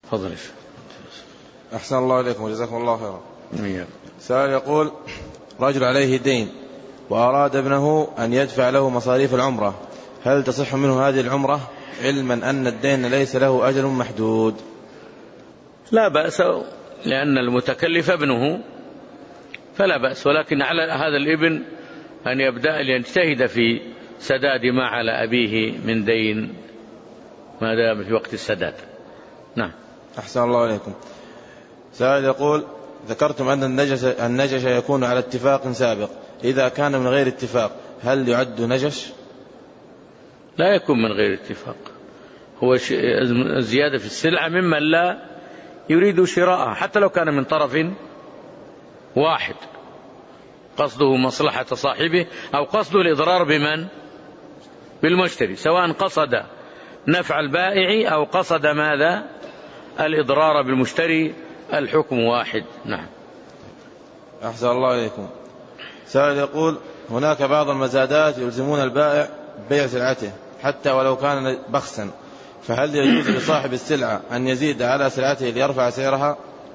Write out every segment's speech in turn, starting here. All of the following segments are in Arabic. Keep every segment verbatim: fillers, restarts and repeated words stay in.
فضل. أحسن الله إليكم وجزاكم الله خيرا. أمين. سؤال يقول: رجل عليه دين وأراد ابنه أن يدفع له مصاريف العمرة، هل تصح منه هذه العمرة علما أن الدين ليس له أجل محدود؟ لا بأس، لأن المتكلف ابنه فلا بأس، ولكن على هذا الابن أن يبدأ ليجتهد في سداد ما على أبيه من دين ما دام في وقت السداد. نعم. أحسن الله إليكم. سؤال يقول: ذكرتم أن النجش, النجش يكون على اتفاق سابق، إذا كان من غير اتفاق هل يعد نجش؟ لا يكون من غير اتفاق، هو زيادة في السلعة ممن لا يريد شراءها حتى لو كان من طرف واحد، قصده مصلحة صاحبه أو قصده الإضرار بمن؟ بالمشتري، سواء قصد نفع البائع أو قصد ماذا؟ الإضرار بالمشتري، الحكم واحد. نعم. أحسن الله إليكم. سائل يقول: هناك بعض المزادات يلزمون البائع بيع سلعته حتى ولو كان بخسا، فهل يجوز لصاحب السلعة أن يزيد على سلعته ليرفع سعرها؟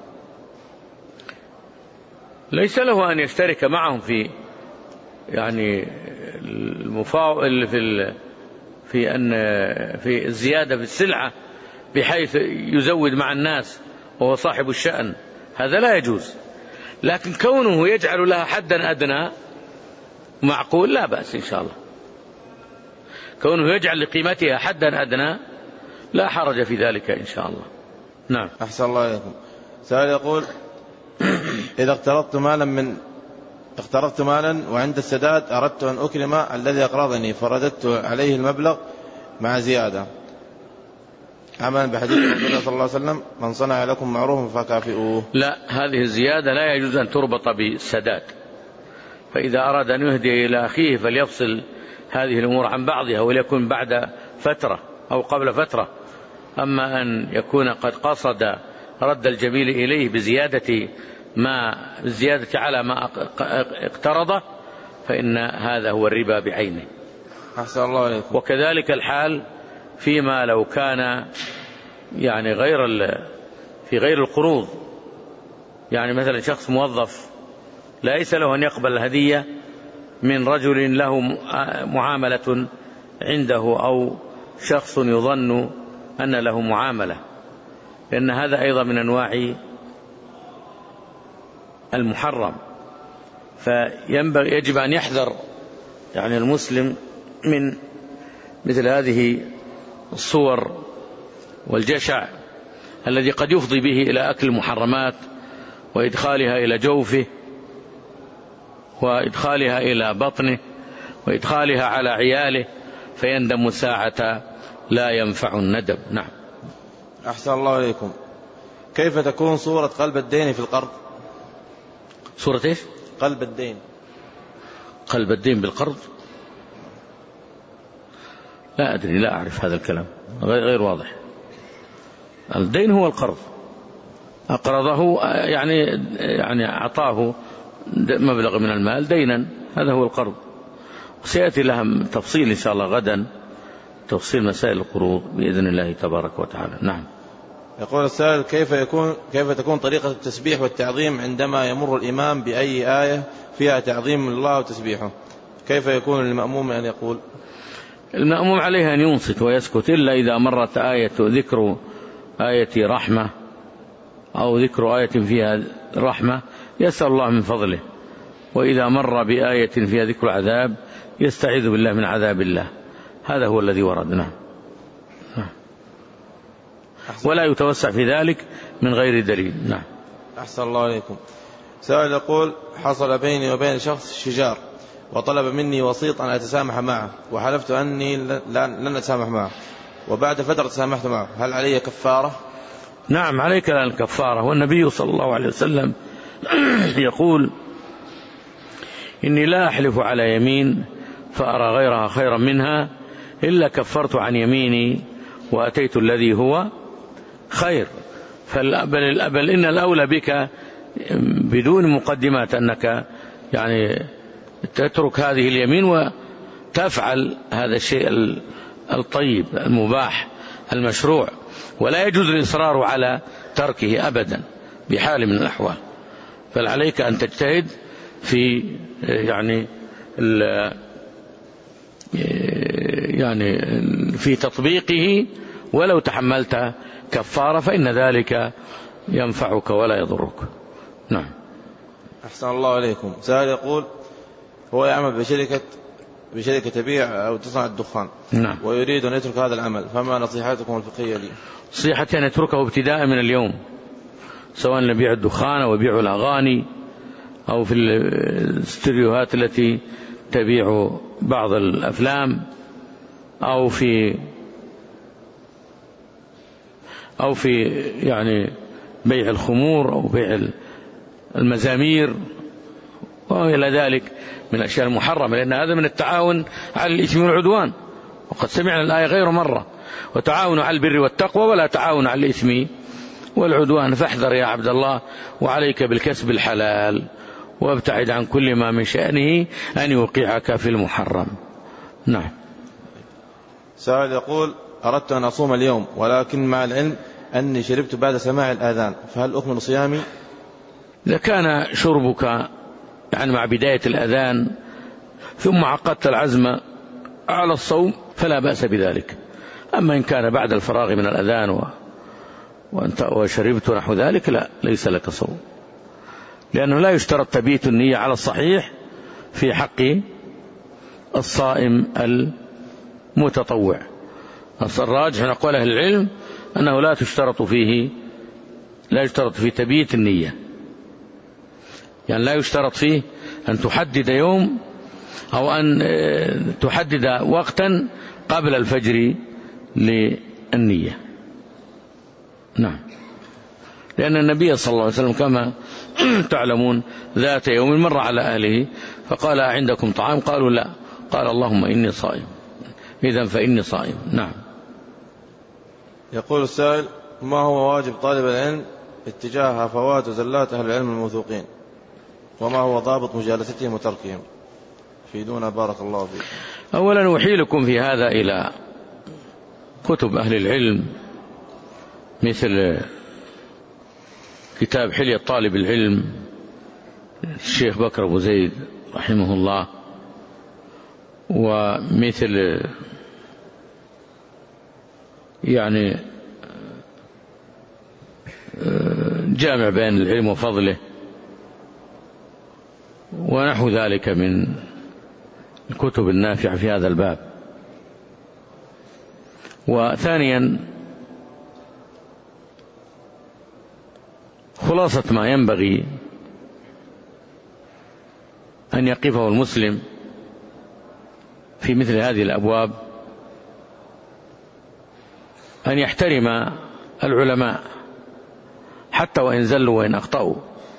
ليس له أن يشترك معهم في يعني المفاوض في في أن في الزيادة في السلعة بحيث يزود مع الناس وهو صاحب الشأن، هذا لا يجوز. لكن كونه يجعل لها حدا أدنى معقول، لا بأس إن شاء الله. كونه يجعل لقيمتها حدا أدنى لا حرج في ذلك إن شاء الله. نعم. أحسن الله إليكم. سؤال يقول: إذا اقترضت مالا من اقترضت مالا وعند السداد أردت أن أكرم الذي أقرضني فرددت عليه المبلغ مع زيادة، عملا بحديث الرسول صلى الله عليه وسلم: من صنع لكم معروفا فكافئوه. لا، هذه الزيادة لا يجوز أن تربط بالسداد، فإذا أراد أن يهدي إلى أخيه فليفصل هذه الأمور عن بعضها وليكن بعد فترة أو قبل فترة. أما أن يكون قد قصد رد الجميل إليه بزيادة ما زيادة على ما اقترضه فإن هذا هو الربا بعينه. أحسن الله عليكم. وكذلك الحال فيما لو كان يعني غير في غير القروض، يعني مثلا شخص موظف ليس له أن يقبل الهدية من رجل له معاملة عنده أو شخص يظن أن له معاملة، لأن هذا أيضا من أنواع المحرم. فينبغي يجب أن يحذر يعني المسلم من مثل هذه الصور والجشع الذي قد يفضي به إلى أكل المحرمات وإدخالها إلى جوفه وإدخالها إلى بطنه وإدخالها على عياله فيندم ساعة لا ينفع الندم. نعم. أحسن الله إليكم. كيف تكون صورة قلب الدين في القرض؟ صورة إيش؟ قلب الدين. قلب الدين بالقرض؟ لا أدري، لا أعرف هذا الكلام، غير واضح. الدين هو القرض، أقرضه يعني يعني أعطاه مبلغ من المال دينا، هذا هو القرض. وسيأتي لها تفصيل إن شاء الله غدا، تفصيل مسائل القروض بإذن الله تبارك وتعالى. نعم. يقول السائل: كيف يكون كيف تكون طريقة التسبيح والتعظيم عندما يمر الإمام بأي آية فيها تعظيم الله وتسبيحه؟ كيف يكون المأموم أن يقول؟ المأموم عليه أن ينصت ويسكت، إلا إذا مرت آية ذكر آية رحمة أو ذكر آية فيها رحمة يسأل الله من فضله، وإذا مر بآية فيها ذكر عذاب يستعيذ بالله من عذاب الله. هذا هو الذي وردنا، ولا يتوسع في ذلك من غير دليل. نعم. أحسن الله عليكم. سائل يقول: حصل بيني وبين شخص شجار وطلب مني وسيط أن أتسامح معه، وحلفت أني لن أتسامح معه، وبعد فترة تسامحت معه، هل علي كفارة؟ نعم عليك الكفارة. والنبي صلى الله عليه وسلم يقول: إني لا أحلف على يمين فأرى غيرها خيرا منها إلا كفرت عن يميني وأتيت الذي هو خير. فالأبل الأبل إن الأولى بك بدون مقدمات أنك يعني تترك هذه اليمين وتفعل هذا الشيء الطيب المباح المشروع. ولا يجوز الإصرار على تركه أبدا بحال من الأحوال. فعليك أن تجتهد في يعني يعني في تطبيقه، ولو تحملت كفارة فإن ذلك ينفعك ولا يضرك. نعم. أحسن الله عليكم. سائل يقول هو يعمل بشركة بشركة تبيع أو تصنع الدخان، نعم، ويريد أن يترك هذا العمل، فما نصيحتكم الفقهية لي؟ نصيحتي أن يتركه ابتداء من اليوم، سواء يبيع الدخان أو يبيع الأغاني أو في الاستديوهات التي تبيع بعض الأفلام أو في أو في يعني بيع الخمور أو بيع المزامير وإلى ذلك من الأشياء المحرمة، لأن هذا من التعاون على الإثم والعدوان، وقد سمعنا الآية غير مرة: وتعاونوا على البر والتقوى ولا تعاونوا على الإثم والعدوان. فاحذر يا عبد الله، وعليك بالكسب الحلال، وابتعد عن كل ما من شأنه أن يوقعك في المحرم. نعم. سائل يقول أردت أن أصوم اليوم، ولكن مع العلم أني شربت بعد سماع الآذان، فهل أكمل صيامي؟ إذا كان شربك يعني مع بداية الأذان ثم عقدت العزم على الصوم فلا بأس بذلك. أما إن كان بعد الفراغ من الأذان و... وأنت وشربت نحو ذلك لا، ليس لك صوم، لأنه لا يشترط تبيت النية على الصحيح في حق الصائم المتطوع. الراجح من أقوال أهل العلم أنه لا تشترط فيه لا يشترط فيه تبيت النية، يعني لا يشترط فيه أن تحدد يوم أو أن تحدد وقتا قبل الفجر للنية. نعم. لأن النبي صلى الله عليه وسلم كما تعلمون ذات يوم مر على أهله فقال: عندكم طعام؟ قالوا: لا. قال: اللهم إني صائم، إذن فإني صائم. نعم. يقول السائل: ما هو واجب طالب العلم اتجاه هفوات وزلات أهل العلم الموثوقين، وما هو ضابط مجالستهم وتركهم؟ فيدونا بارك الله فيكم. أولا أحيلكم في هذا إلى كتب أهل العلم مثل كتاب حلية طالب العلم الشيخ بكر أبو زيد رحمه الله، ومثل يعني جامع بيان العلم وفضله ونحو ذلك من الكتب النافعة في هذا الباب. وثانيا خلاصة ما ينبغي أن يقفه المسلم في مثل هذه الأبواب أن يحترم العلماء حتى وإن زلوا وإن أخطأوا،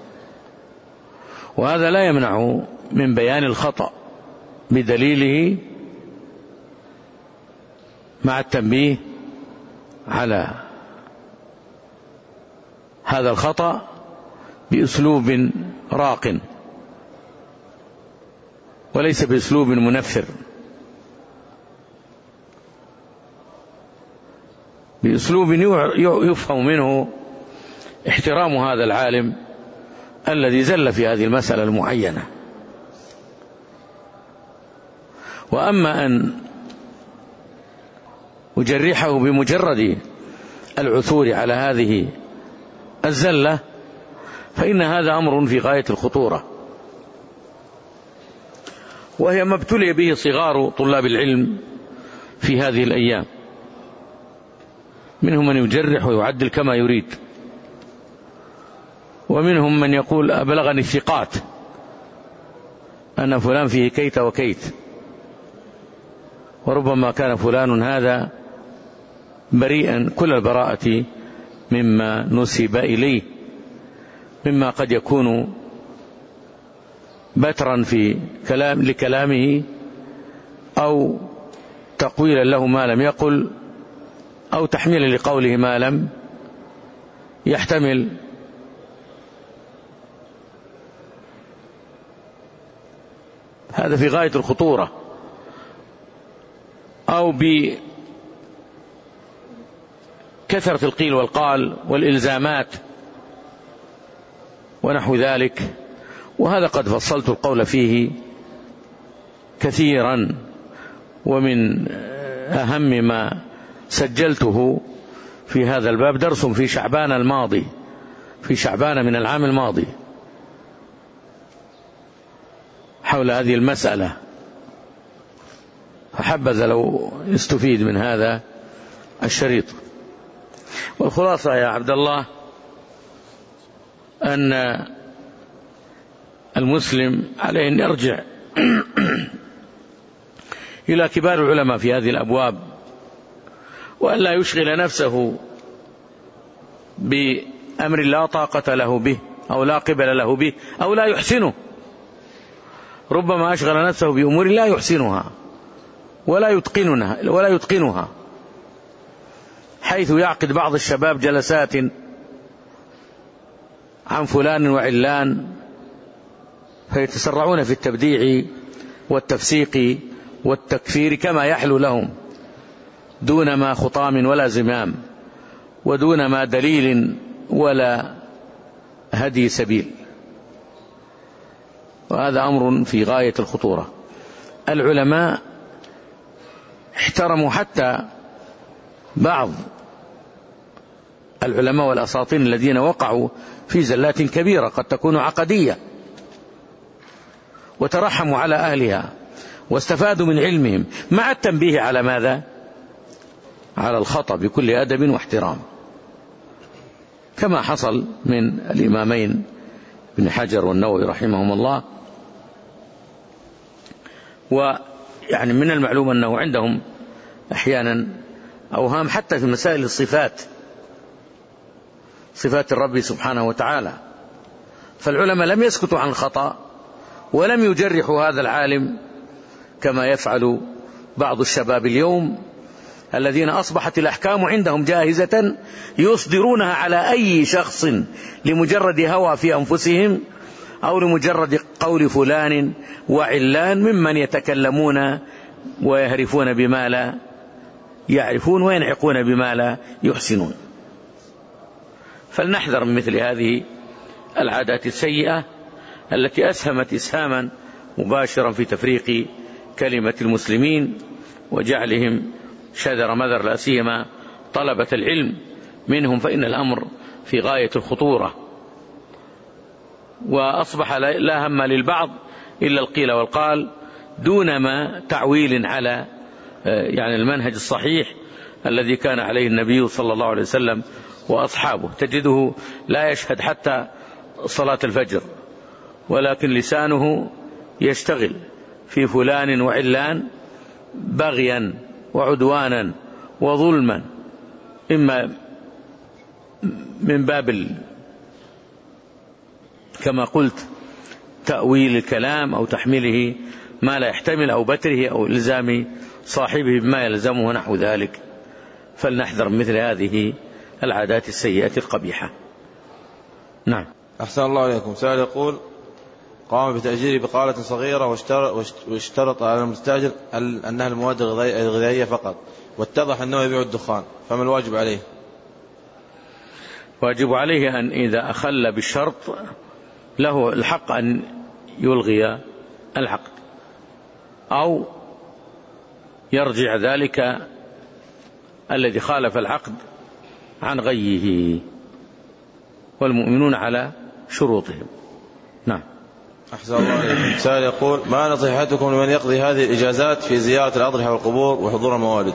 وهذا لا يمنع من بيان الخطأ بدليله مع التنبيه على هذا الخطأ بأسلوب راق وليس بأسلوب منفر، بأسلوب يفهم منه احترام هذا العالم الذي زل في هذه المسألة المعينة. وأما أن أجرحه بمجرد العثور على هذه الزلة فإن هذا أمر في غاية الخطورة، وهي ما ابتلي به صغار طلاب العلم في هذه الأيام، منهم من يجرح ويعدل كما يريد، ومنهم من يقول: أبلغني الثقات أن فلان فيه كيت وكيت، وربما كان فلان هذا بريئا كل البراءة مما نسب إليه، مما قد يكون بترا في كلام لكلامه أو تقويلا له ما لم يقل أو تحميلا لقوله ما لم يحتمل. هذا في غاية الخطورة. أو بكلمة كثرة القيل والقال والإلزامات ونحو ذلك، وهذا قد فصلت القول فيه كثيرا، ومن أهم ما سجلته في هذا الباب درس في شعبان الماضي في شعبان من العام الماضي حول هذه المسألة، فحبذا لو يستفيد من هذا الشريط. والخلاصة يا عبد الله أن المسلم عليه أن يرجع إلى كبار العلماء في هذه الأبواب، وأن لا يشغل نفسه بأمر لا طاقة له به أو لا قبل له به أو لا يحسنه. ربما أشغل نفسه بأمور لا يحسنها ولا يتقنها ولا يتقنها حيث يعقد بعض الشباب جلسات عن فلان وعلان، فيتسرعون في التبديع والتفسيق والتكفير كما يحلو لهم، دون ما خطام ولا زمام، ودون ما دليل ولا هدي سبيل، وهذا أمر في غاية الخطورة. العلماء احترموا حتى بعض العلماء والأساطين الذين وقعوا في زلات كبيرة قد تكون عقدية، وترحموا على أهلها واستفادوا من علمهم مع التنبيه على ماذا؟ على الخطأ بكل أدب واحترام، كما حصل من الإمامين ابن حجر والنووي رحمهم الله. ويعني من المعلوم أنه عندهم أحيانا أوهام حتى في مسائل الصفات، صفات الرب سبحانه وتعالى، فالعلماء لم يسكتوا عن الخطأ ولم يجرحوا هذا العالم كما يفعل بعض الشباب اليوم الذين أصبحت الأحكام عندهم جاهزة يصدرونها على أي شخص لمجرد هوى في أنفسهم أو لمجرد قول فلان وعلان ممن يتكلمون ويهرفون بما لا يعرفون وينعقون بما لا يحسنون. فلنحذر من مثل هذه العادات السيئة التي أسهمت إسهاما مباشرا في تفريق كلمة المسلمين وجعلهم شذر مذر، لا سيما طلبة العلم منهم، فإن الأمر في غاية الخطورة، وأصبح لا هم للبعض إلا القيل والقال دون ما تعويل على يعني المنهج الصحيح الذي كان عليه النبي صلى الله عليه وسلم وأصحابه. تجده لا يشهد حتى صلاة الفجر، ولكن لسانه يشتغل في فلان وعلان بغيا وعدوانا وظلما، إما من باب كما قلت تأويل الكلام أو تحميله ما لا يحتمل أو بتره أو إلزام صاحبه بما يلزمه نحو ذلك. فلنحذر مثل هذه العادات السيئة القبيحة. نعم. أحسن الله إليكم. سائل يقول: قام بتأجير بقالة صغيرة واشترط على المستأجر أنها المواد الغذائية فقط، واتضح أنه يبيع الدخان، فما الواجب عليه؟ واجب عليه أن إذا أخل بالشرط له الحق أن يلغي العقد أو يرجع ذلك الذي خالف العقد عن غيه، والمؤمنون على شروطهم. نعم. أحسن الله عليكم. سائل يقول: ما نصيحتكم لمن يقضي هذه الإجازات في زيارة الأضرحة والقبور وحضور الموالد؟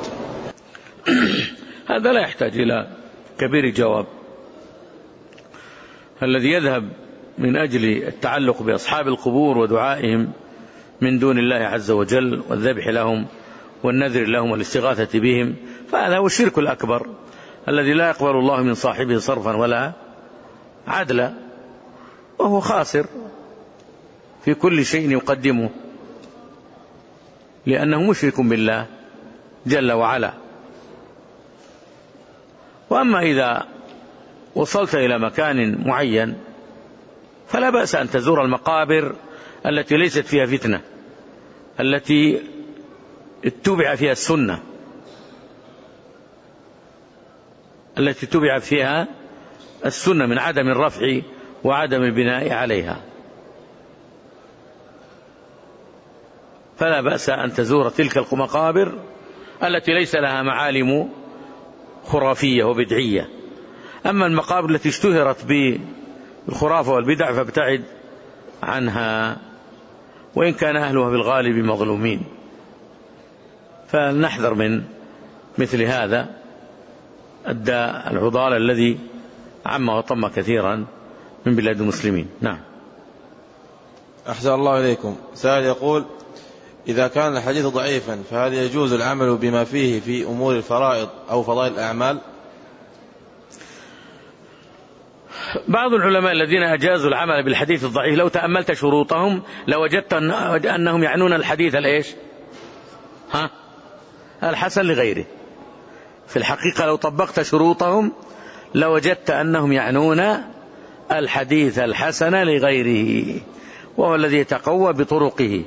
هذا لا يحتاج إلى كبير جواب. الذي يذهب من أجل التعلق بأصحاب القبور ودعائهم من دون الله عز وجل والذبح لهم والنذر لهم والاستغاثة بهم، فهذا هو الشرك الأكبر الذي لا يقبل الله من صاحبه صرفا ولا عدلا، وهو خاسر في كل شيء يقدمه، لأنه مشرك بالله جل وعلا. وأما إذا وصلت إلى مكان معين فلا بأس أن تزور المقابر التي ليست فيها فتنة، التي اتبع فيها السنة، التي تبع فيها السنة من عدم الرفع وعدم البناء عليها. فلا بأس أن تزور تلك المقابر التي ليس لها معالم خرافية وبدعية. أما المقابر التي اشتهرت بالخرافة والبدع فابتعد عنها، وإن كان أهلها بالغالب مظلومين. فلنحذر من مثل هذا الداء العضال الذي عم وطم كثيرا من بلاد المسلمين. نعم. أحسن الله إليكم. سائل يقول: إذا كان الحديث ضعيفا فهل يجوز العمل بما فيه في أمور الفرائض أو فضائل الأعمال؟ بعض العلماء الذين أجازوا العمل بالحديث الضعيف لو تأملت شروطهم لوجدت أنهم يعنون الحديث الإيش؟ ها؟ الحسن لغيره. في الحقيقة لو طبقت شروطهم لوجدت أنهم يعنون الحديث الحسن لغيره، وهو الذي يتقوى بطرقه.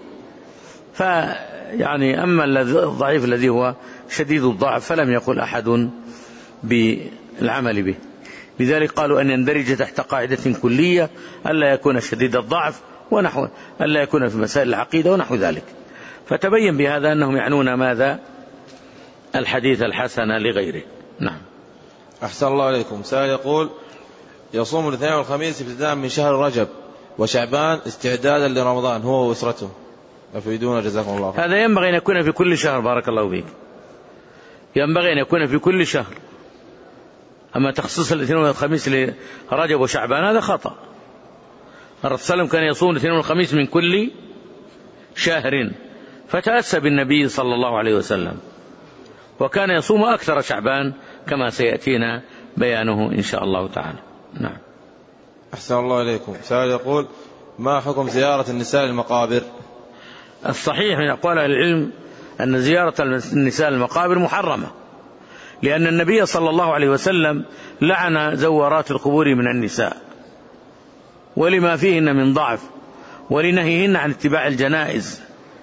فيعني أما الضعيف الذي هو شديد الضعف فلم يقل أحد بالعمل به. لذلك قالوا أن يندرج تحت قاعدة كلية ألا يكون شديد الضعف ونحو ألا يكون في مسائل العقيدة ونحو ذلك. فتبين بهذا أنهم يعنون ماذا؟ الحديث الحسن لغيره. نعم. أحسن الله عليكم. سائل يقول: يصوم الاثنين والخميس ابتداء من شهر رجب وشعبان استعدادا لرمضان هو وأسرته، أفيدونا جزاكم الله خير. هذا ينبغي أن يكون في كل شهر. بارك الله فيك. ينبغي أن يكون في كل شهر. أما تخصيص الاثنين والخميس لرجب وشعبان هذا خطأ. الرسول صلى الله عليه وسلم كان يصوم الاثنين والخميس من كل شهر، فتأسى بالنبي صلى الله عليه وسلم، وكان يصوم أكثر شعبان كما سيأتينا بيانه إن شاء الله تعالى. نعم. أحسن الله إليكم. سائل يقول: ما حكم زيارة النساء المقابر؟ الصحيح من أقوال أهل العلم أن زيارة النساء المقابر محرمة، لأن النبي صلى الله عليه وسلم لعن زوارات القبور من النساء، ولما فيهن من ضعف، ولنهيهن عن اتباع الجنائز،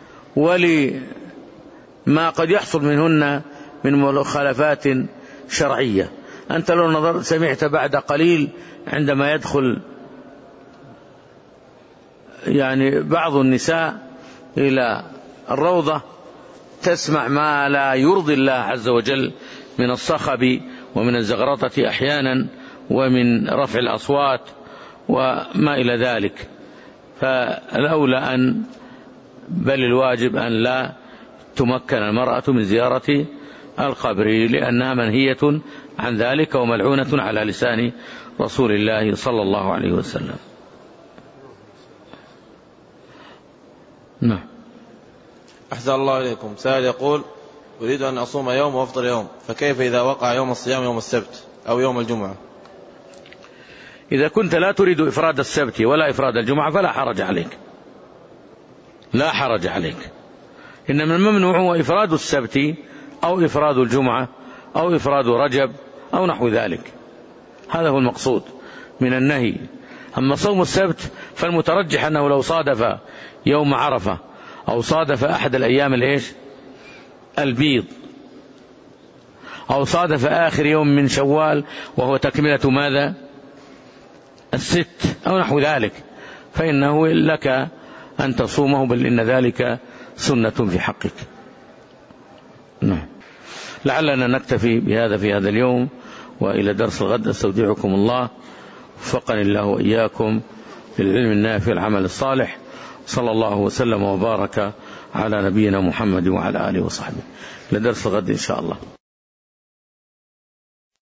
ولما قد يحصل منهن من مخالفات شرعية. أنت لو نظرت سمعت بعد قليل عندما يدخل يعني بعض النساء إلى الروضة تسمع ما لا يرضي الله عز وجل من الصخب ومن الزغرطة أحيانا ومن رفع الأصوات وما إلى ذلك. فالأولى أن بل الواجب أن لا تمكن المرأة من زيارة القبر، لأنها منهية عن ذلك وملعونة على لسان رسول الله صلى الله عليه وسلم. نعم. أحسن الله إليكم. سائل يقول: أريد أن أصوم يوم وأفطر يوم، فكيف إذا وقع يوم الصيام يوم السبت أو يوم الجمعة؟ إذا كنت لا تريد إفراد السبت ولا إفراد الجمعة فلا حرج عليك، لا حرج عليك. إنما الممنوع هو إفراد السبت أو إفراد الجمعة أو إفراد رجب أو نحو ذلك، هذا هو المقصود من النهي. أما صوم السبت فالمترجح أنه لو صادف يوم عرفة أو صادف أحد الأيام الإيش البيض أو صادف آخر يوم من شوال وهو تكملة ماذا الست أو نحو ذلك، فإنه لك أن تصومه، بل إن ذلك سنة في حقك. نعم. لعلنا نكتفي بهذا في هذا اليوم، وإلى درس الغد استودعكم الله، وفقني الله وإياكم للعلم النافع العمل الصالح. صلى الله وسلم وبارك على نبينا محمد وعلى آله وصحبه. إلى درس الغد إن شاء الله.